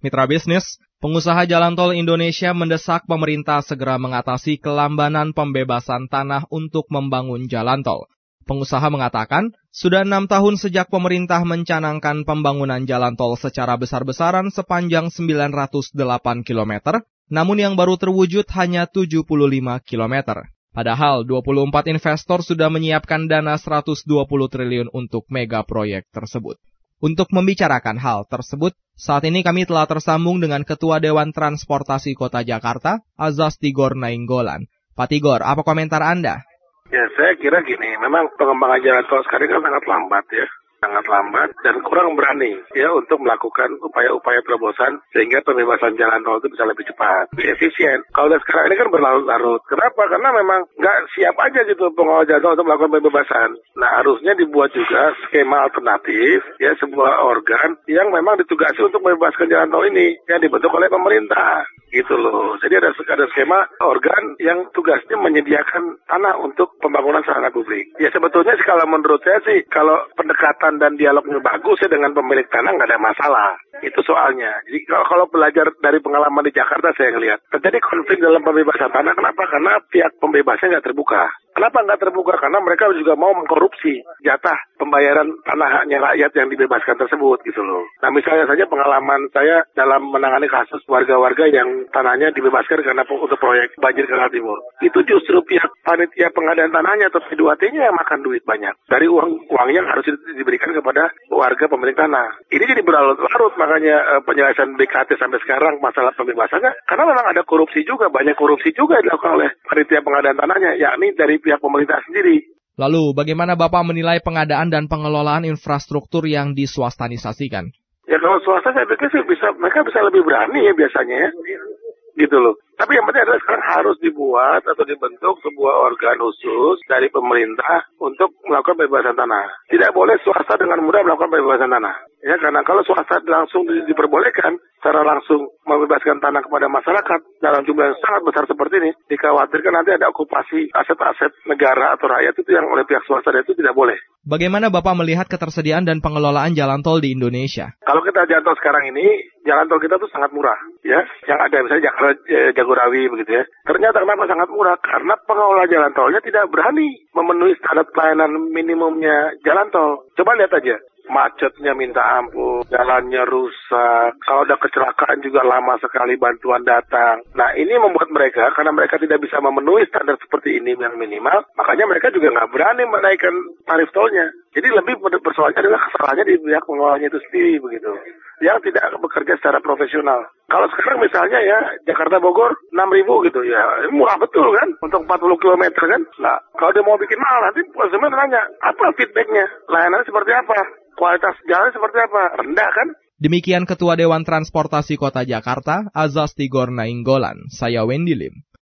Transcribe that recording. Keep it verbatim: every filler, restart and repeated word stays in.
Mitra bisnis, pengusaha jalan tol Indonesia mendesak pemerintah segera mengatasi kelambanan pembebasan tanah untuk membangun jalan tol. Pengusaha mengatakan, sudah enam tahun sejak pemerintah mencanangkan pembangunan jalan tol secara besar-besaran sepanjang sembilan ratus delapan kilometer, namun yang baru terwujud hanya tujuh puluh lima kilometer. Padahal dua puluh empat investor sudah menyiapkan dana seratus dua puluh triliun untuk mega proyek tersebut. Untuk membicarakan hal tersebut, saat ini kami telah tersambung dengan Ketua Dewan Transportasi Kota Jakarta, Azas Tigor Nainggolan. Pak Tigor, apa komentar Anda? Ya, saya kira gini, memang pengembangan jalan tol sekarang kan sangat lambat ya. sangat lambat dan kurang berani ya untuk melakukan upaya-upaya terobosan sehingga pembebasan jalan tol itu bisa lebih cepat, lebih efisien. Kalau sekarang ini kan berlarut-larut. Kenapa? Karena memang nggak siap aja gitu pengelola jalan tol untuk melakukan pembebasan. Nah, harusnya dibuat juga skema alternatif ya, sebuah organ yang memang ditugasi untuk membebaskan jalan tol ini yang dibentuk oleh pemerintah. Gitu loh. Jadi ada, ada skema organ yang tugasnya menyediakan tanah untuk pembangunan sarana publik. Ya sebetulnya sih kalau menurut saya sih kalau pendekatan dan dialognya bagus ya dengan pemilik tanah nggak ada masalah. Itu soalnya. Jadi kalau, kalau belajar dari pengalaman di Jakarta saya ngelihat terjadi konflik dalam pembebasan tanah. Kenapa? Karena pihak pembebasnya nggak terbuka. Kenapa nggak terbuka? Karena mereka juga mau mengkorupsi jatah pembayaran tanahnya rakyat yang dibebaskan tersebut gitu loh. Nah misalnya saja pengalaman saya dalam menangani kasus warga-warga yang tanahnya dibebaskan karena untuk proyek banjir Kanal Timur. Itu justru pihak panitia pengadaan tanahnya atau P dua T-nya yang makan duit banyak. Dari uang uang yang harus diberikan kepada warga pemilik tanah. Ini jadi berlarut-larut makanya eh, penjelasan B K T sampai sekarang masalah pembebasannya. Karena memang ada korupsi juga, banyak korupsi juga dilakukan oleh panitia pengadaan tanahnya, yakni dari pihak pemerintah sendiri. Lalu, bagaimana Bapak menilai pengadaan dan pengelolaan infrastruktur yang diswastanisasikan? Ya kalau swasta saya pikir sih bisa, mereka bisa lebih berani ya biasanya ya. Gitu loh. Tapi yang penting adalah sekarang harus dibuat atau dibentuk sebuah organ khusus dari pemerintah untuk melakukan pembebasan tanah. Tidak boleh swasta dengan mudah melakukan pembebasan tanah. Ya, karena kalau swasta langsung di, diperbolehkan secara langsung membebaskan tanah kepada masyarakat dalam jumlah yang sangat besar seperti ini, dikhawatirkan nanti ada okupasi aset-aset negara atau rakyat itu yang oleh pihak swasta, dan itu tidak boleh. Bagaimana Bapak melihat ketersediaan dan pengelolaan jalan tol di Indonesia? Kalau kita jalan tol sekarang ini, jalan tol kita tuh sangat murah, ya. Yang ada misalnya Jakarta eh, Jagorawi begitu ya. Ternyata kenapa sangat murah? Karena pengelola jalan tolnya tidak berani memenuhi standar pelayanan minimumnya jalan tol. Coba lihat aja. Macetnya minta ampun, jalannya rusak, kalau ada kecelakaan juga lama sekali bantuan datang. Nah ini membuat mereka, karena mereka tidak bisa memenuhi standar seperti ini yang minimal, makanya mereka juga nggak berani menaikkan tarif tolnya. Jadi lebih persoalannya adalah kesalahannya di pihak pengelolanya itu sendiri begitu, yang tidak bekerja secara profesional. Kalau sekarang misalnya ya Jakarta Bogor enam ribu gitu ya, murah betul kan untuk empat puluh kilometer kan. Nah kalau dia mau bikin mahal nanti konsumen nanya apa feedbacknya, layanannya seperti apa, kualitas jalan seperti apa, rendah kan? Demikian Ketua Dewan Transportasi Kota Jakarta, Azas Tigor Nainggolan. Saya Wendy Lim.